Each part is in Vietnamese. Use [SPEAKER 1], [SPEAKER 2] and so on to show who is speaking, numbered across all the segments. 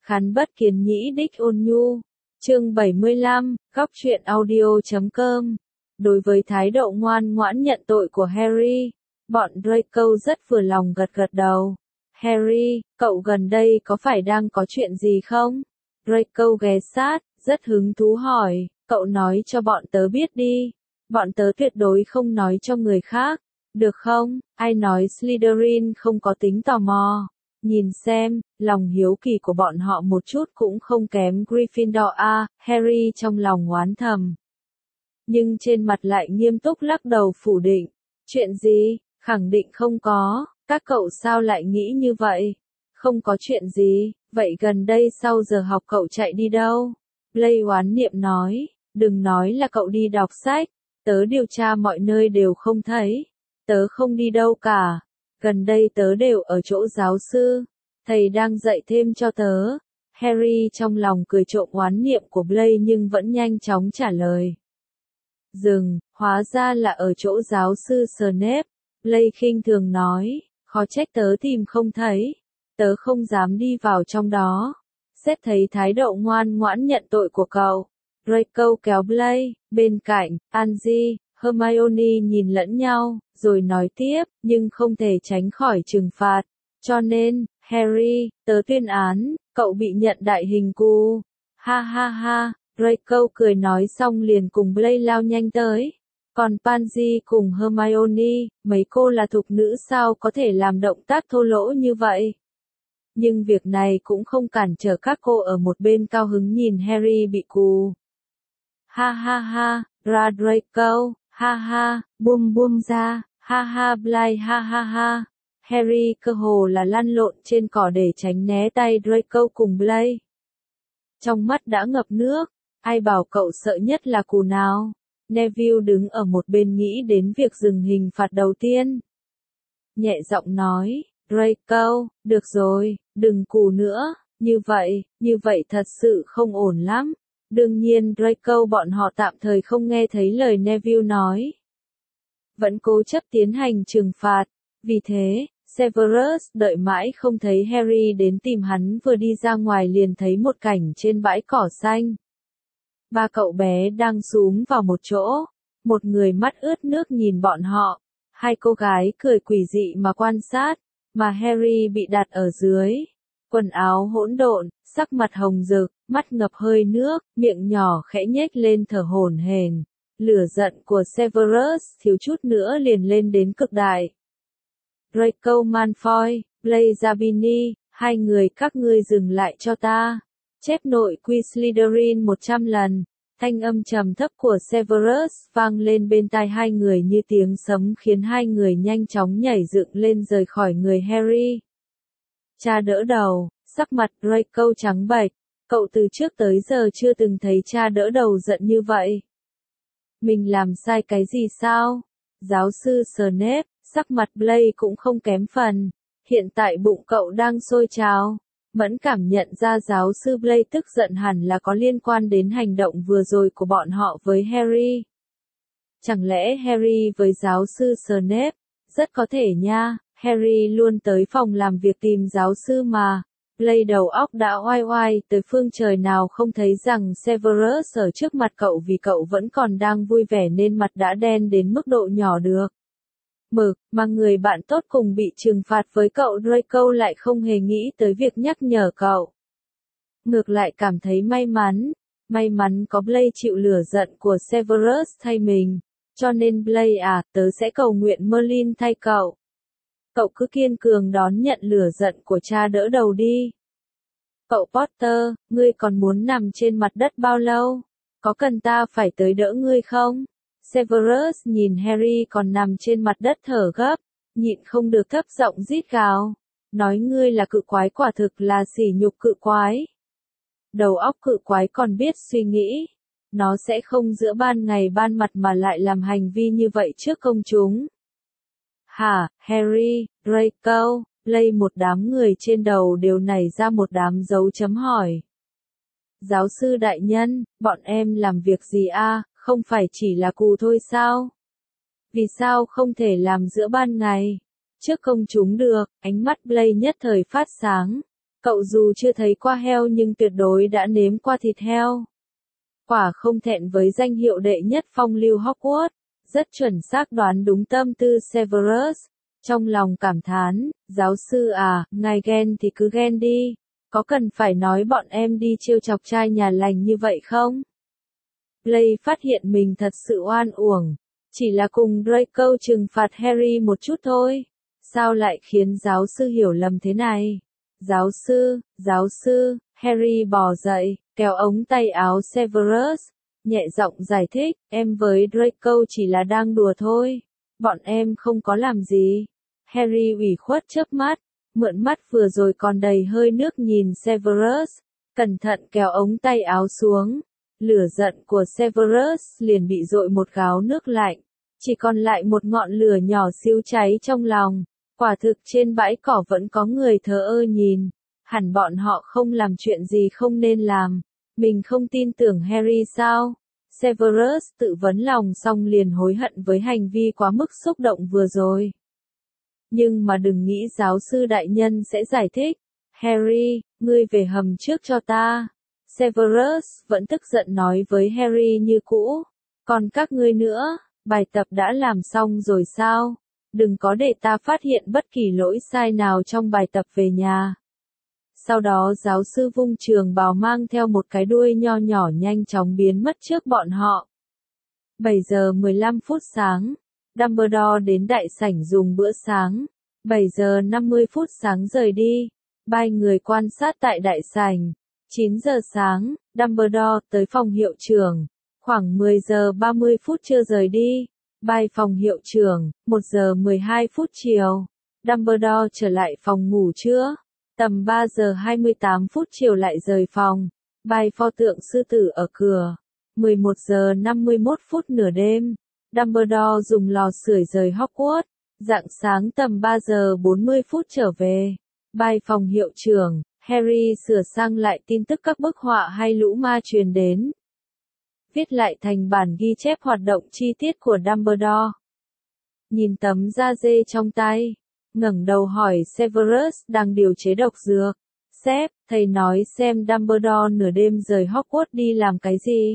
[SPEAKER 1] Khán bất kiến nhĩ đích ôn nhu. Chương 75, góc truyện audio.com. Đối với thái độ ngoan ngoãn nhận tội của Harry, bọn Draco rất vừa lòng gật gật đầu. Harry, cậu gần đây có phải đang có chuyện gì không? Draco ghé sát, rất hứng thú hỏi, cậu nói cho bọn tớ biết đi. Bọn tớ tuyệt đối không nói cho người khác. Được không? Ai nói Slytherin không có tính tò mò? Nhìn xem, lòng hiếu kỳ của bọn họ một chút cũng không kém Gryffindor à, Harry trong lòng oán thầm. Nhưng trên mặt lại nghiêm túc lắc đầu phủ định. Chuyện gì? Khẳng định không có, các cậu sao lại nghĩ như vậy? Không có chuyện gì, vậy gần đây sau giờ học cậu chạy đi đâu? Blaise oán niệm nói, đừng nói là cậu đi đọc sách, tớ điều tra mọi nơi đều không thấy. Tớ không đi đâu cả, gần đây tớ đều ở chỗ giáo sư, thầy đang dạy thêm cho tớ. Harry trong lòng cười trộm oán niệm của Blaise nhưng vẫn nhanh chóng trả lời. Dừng, hóa ra là ở chỗ giáo sư Snape. Blaise khinh thường nói, khó trách tớ tìm không thấy, tớ không dám đi vào trong đó. Xét thấy thái độ ngoan ngoãn nhận tội của cậu, Draco kéo Blaise, bên cạnh, Angie, Hermione nhìn lẫn nhau, rồi nói tiếp, nhưng không thể tránh khỏi trừng phạt. Cho nên, Harry, tớ tuyên án, cậu bị nhận đại hình cù. Ha ha ha, Draco cười nói xong liền cùng Blaise lao nhanh tới. Còn Pansy cùng Hermione, mấy cô là thục nữ sao có thể làm động tác thô lỗ như vậy? Nhưng việc này cũng không cản trở các cô ở một bên cao hứng nhìn Harry bị cù. Ha ha ha, ra Draco, ha ha, bum bum ra, ha ha Blaise ha ha ha. Harry cơ hồ là lăn lộn trên cỏ để tránh né tay Draco cùng Blaise. Trong mắt đã ngập nước, ai bảo cậu sợ nhất là cù nào? Neville đứng ở một bên nghĩ đến việc dừng hình phạt đầu tiên. Nhẹ giọng nói, Draco, được rồi, đừng cù nữa, như vậy thật sự không ổn lắm. Đương nhiên Draco bọn họ tạm thời không nghe thấy lời Neville nói. Vẫn cố chấp tiến hành trừng phạt, vì thế, Severus đợi mãi không thấy Harry đến tìm hắn vừa đi ra ngoài liền thấy một cảnh trên bãi cỏ xanh. Ba cậu bé đang xúm vào một chỗ, một người mắt ướt nước nhìn bọn họ, hai cô gái cười quỷ dị mà quan sát, mà Harry bị đặt ở dưới. Quần áo hỗn độn, sắc mặt hồng rực, mắt ngập hơi nước, miệng nhỏ khẽ nhếch lên thở hổn hển. Lửa giận của Severus thiếu chút nữa liền lên đến cực đại. Draco Malfoy, Blaise Zabini, hai người các ngươi dừng lại cho ta. Chép nội quy Slytherin 100 lần. Thanh âm trầm thấp của Severus vang lên bên tai hai người như tiếng sấm khiến hai người nhanh chóng nhảy dựng lên rời khỏi người Harry. Cha đỡ đầu, sắc mặt Draco trắng bệch, cậu từ trước tới giờ chưa từng thấy cha đỡ đầu giận như vậy. Mình làm sai cái gì sao? Giáo sư Snape, sắc mặt Blaise cũng không kém phần, hiện tại bụng cậu đang sôi trào. Mẫn cảm nhận ra giáo sư Blaise tức giận hẳn là có liên quan đến hành động vừa rồi của bọn họ với Harry. Chẳng lẽ Harry với giáo sư Snape? Rất có thể nha, Harry luôn tới phòng làm việc tìm giáo sư mà. Blaise đầu óc đã oai oai tới phương trời nào không thấy rằng Severus ở trước mặt cậu vì cậu vẫn còn đang vui vẻ nên mặt đã đen đến mức độ nhỏ được. Mà người bạn tốt cùng bị trừng phạt với cậu Draco lại không hề nghĩ tới việc nhắc nhở cậu. Ngược lại cảm thấy may mắn có Blaise chịu lửa giận của Severus thay mình, cho nên Blaise à, tớ sẽ cầu nguyện Merlin thay cậu. Cậu cứ kiên cường đón nhận lửa giận của cha đỡ đầu đi. Cậu Potter, ngươi còn muốn nằm trên mặt đất bao lâu? Có cần ta phải tới đỡ ngươi không? Severus nhìn Harry còn nằm trên mặt đất thở gấp, nhịn không được thấp giọng rít gào. Nói ngươi là cự quái quả thực là sỉ nhục cự quái. Đầu óc cự quái còn biết suy nghĩ. Nó sẽ không giữa ban ngày ban mặt mà lại làm hành vi như vậy trước công chúng. Hả, Harry, Draco, Blaise một đám người trên đầu đều nảy ra một đám dấu chấm hỏi. Giáo sư đại nhân, bọn em làm việc gì a? Không phải chỉ là cù thôi sao? Vì sao không thể làm giữa ban ngày? Trước công chúng được, ánh mắt Blaise nhất thời phát sáng. Cậu dù chưa thấy qua heo nhưng tuyệt đối đã nếm qua thịt heo. Quả không thẹn với danh hiệu đệ nhất phong lưu Hogwarts, rất chuẩn xác đoán đúng tâm tư Severus. Trong lòng cảm thán, giáo sư à, ngài ghen thì cứ ghen đi, có cần phải nói bọn em đi trêu chọc trai nhà lành như vậy không? Blake phát hiện mình thật sự oan uổng, chỉ là cùng Draco trừng phạt Harry một chút thôi. Sao lại khiến giáo sư hiểu lầm thế này? Giáo sư, Harry bò dậy, kéo ống tay áo Severus, nhẹ giọng giải thích, em với Draco chỉ là đang đùa thôi, bọn em không có làm gì. Harry ủy khuất chớp mắt, mượn mắt vừa rồi còn đầy hơi nước nhìn Severus, cẩn thận kéo ống tay áo xuống. Lửa giận của Severus liền bị dội một gáo nước lạnh, chỉ còn lại một ngọn lửa nhỏ xíu cháy trong lòng. Quả thực trên bãi cỏ vẫn có người thờ ơ nhìn, hẳn bọn họ không làm chuyện gì không nên làm. Mình không tin tưởng Harry sao? Severus tự vấn lòng xong liền hối hận với hành vi quá mức xúc động vừa rồi. Nhưng mà đừng nghĩ giáo sư đại nhân sẽ giải thích. Harry, ngươi về hầm trước cho ta. Severus vẫn tức giận nói với Harry như cũ. Còn các ngươi nữa, bài tập đã làm xong rồi sao? Đừng có để ta phát hiện bất kỳ lỗi sai nào trong bài tập về nhà. Sau đó giáo sư vung trường bào mang theo một cái đuôi nho nhỏ nhanh chóng biến mất trước bọn họ. 7 giờ 15 phút sáng, Dumbledore đến đại sảnh dùng bữa sáng. 7 giờ 50 phút sáng rời đi. Ba người quan sát tại đại sảnh. 9 giờ sáng, Dumbledore tới phòng hiệu trưởng. Khoảng 10 giờ 30 phút chưa rời đi. Bài phòng hiệu trưởng, 1 giờ 12 phút chiều. Dumbledore trở lại phòng ngủ trưa. Tầm 3 giờ 28 phút chiều lại rời phòng. Bài pho tượng sư tử ở cửa. 11 giờ 51 phút nửa đêm. Dumbledore dùng lò sưởi rời Hogwarts. Rạng sáng tầm 3 giờ 40 phút trở về. Bài phòng hiệu trưởng, Harry sửa sang lại tin tức các bức họa hay lũ ma truyền đến. Viết lại thành bản ghi chép hoạt động chi tiết của Dumbledore. Nhìn tấm da dê trong tay, ngẩng đầu hỏi Severus đang điều chế độc dược. Sếp, thầy nói xem Dumbledore nửa đêm rời Hogwarts đi làm cái gì?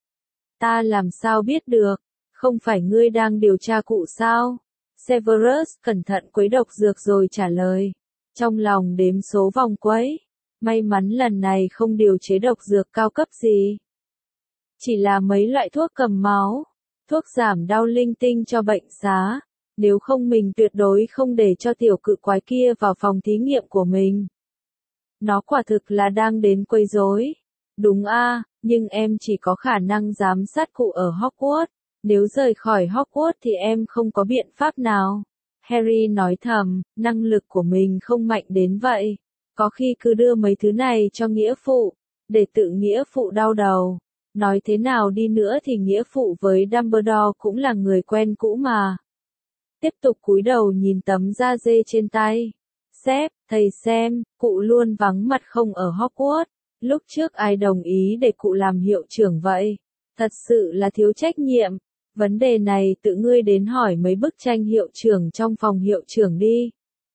[SPEAKER 1] Ta làm sao biết được, không phải ngươi đang điều tra cụ sao? Severus cẩn thận quấy độc dược rồi trả lời. Trong lòng đếm số vòng quấy. May mắn lần này không điều chế độc dược cao cấp gì. Chỉ là mấy loại thuốc cầm máu, thuốc giảm đau linh tinh cho bệnh xá. Nếu không mình tuyệt đối không để cho tiểu cự quái kia vào phòng thí nghiệm của mình. Nó quả thực là đang đến quấy rối. Đúng a, nhưng em chỉ có khả năng giám sát cụ ở Hogwarts. Nếu rời khỏi Hogwarts thì em không có biện pháp nào. Harry nói thầm, năng lực của mình không mạnh đến vậy. Có khi cứ đưa mấy thứ này cho nghĩa phụ, để tự nghĩa phụ đau đầu. Nói thế nào đi nữa thì nghĩa phụ với Dumbledore cũng là người quen cũ mà. Tiếp tục cúi đầu nhìn tấm da dê trên tay. Sếp, thầy xem, cụ luôn vắng mặt không ở Hogwarts. Lúc trước ai đồng ý để cụ làm hiệu trưởng vậy? Thật sự là thiếu trách nhiệm. Vấn đề này tự ngươi đến hỏi mấy bức tranh hiệu trưởng trong phòng hiệu trưởng đi.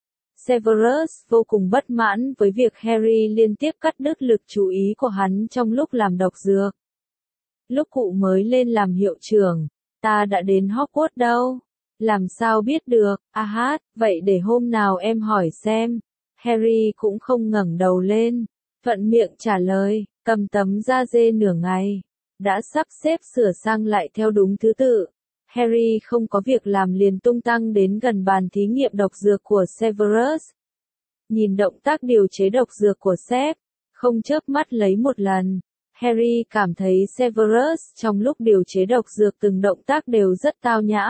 [SPEAKER 1] Severus vô cùng bất mãn với việc Harry liên tiếp cắt đứt lực chú ý của hắn trong lúc làm độc dược. Lúc cụ mới lên làm hiệu trưởng, ta đã đến Hogwarts đâu? Làm sao biết được? Vậy để hôm nào em hỏi xem. Harry cũng không ngẩng đầu lên, thuận miệng trả lời, cầm tấm da dê nửa ngày. Đã sắp xếp sửa sang lại theo đúng thứ tự. Harry không có việc làm liền tung tăng đến gần bàn thí nghiệm độc dược của Severus. Nhìn động tác điều chế độc dược của sếp, không chớp mắt lấy một lần. Harry cảm thấy Severus trong lúc điều chế độc dược từng động tác đều rất tao nhã.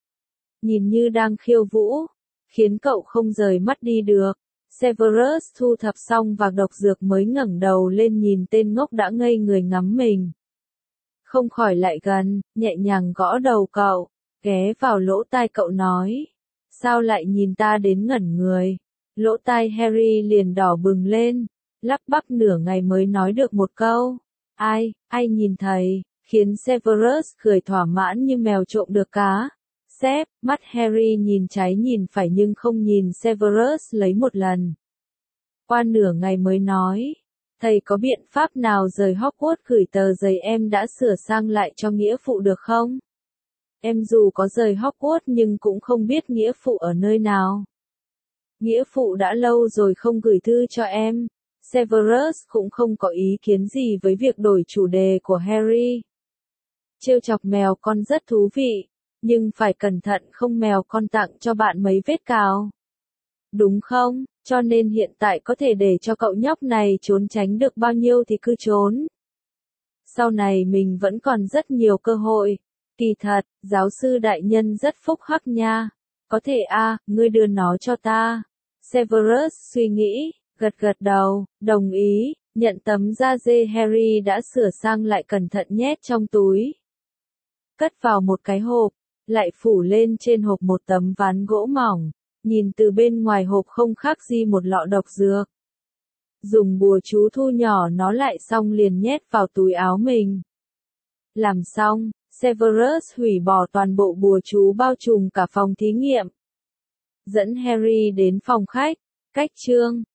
[SPEAKER 1] Nhìn như đang khiêu vũ, khiến cậu không rời mắt đi được. Severus thu thập xong vạc độc dược mới ngẩng đầu lên nhìn tên ngốc đã ngây người ngắm mình. Không khỏi lại gần, nhẹ nhàng gõ đầu cậu, ghé vào lỗ tai cậu nói. Sao lại nhìn ta đến ngẩn người? Lỗ tai Harry liền đỏ bừng lên, lắp bắp nửa ngày mới nói được một câu. Ai nhìn thầy, khiến Severus cười thỏa mãn như mèo trộm được cá. Sếp, mắt Harry nhìn trái nhìn phải nhưng không nhìn Severus lấy một lần. Qua nửa ngày mới nói, thầy có biện pháp nào rời Hogwarts gửi tờ giấy em đã sửa sang lại cho nghĩa phụ được không? Em dù có rời Hogwarts nhưng cũng không biết nghĩa phụ ở nơi nào. Nghĩa phụ đã lâu rồi không gửi thư cho em. Severus cũng không có ý kiến gì với việc đổi chủ đề của Harry. Trêu chọc mèo con rất thú vị, nhưng phải cẩn thận không mèo con tặng cho bạn mấy vết cào. Đúng không? Cho nên hiện tại có thể để cho cậu nhóc này trốn tránh được bao nhiêu thì cứ trốn. Sau này mình vẫn còn rất nhiều cơ hội. Kỳ thật, giáo sư đại nhân rất phúc hắc nha. Có thể ngươi đưa nó cho ta. Severus suy nghĩ, gật gật đầu, đồng ý, nhận tấm da dê Harry đã sửa sang lại cẩn thận nhét trong túi. Cất vào một cái hộp, lại phủ lên trên hộp một tấm ván gỗ mỏng, nhìn từ bên ngoài hộp không khác gì một lọ độc dược. Dùng bùa chú thu nhỏ nó lại xong liền nhét vào túi áo mình. Làm xong, Severus hủy bỏ toàn bộ bùa chú bao trùm cả phòng thí nghiệm. Dẫn Harry đến phòng khách, cách chương.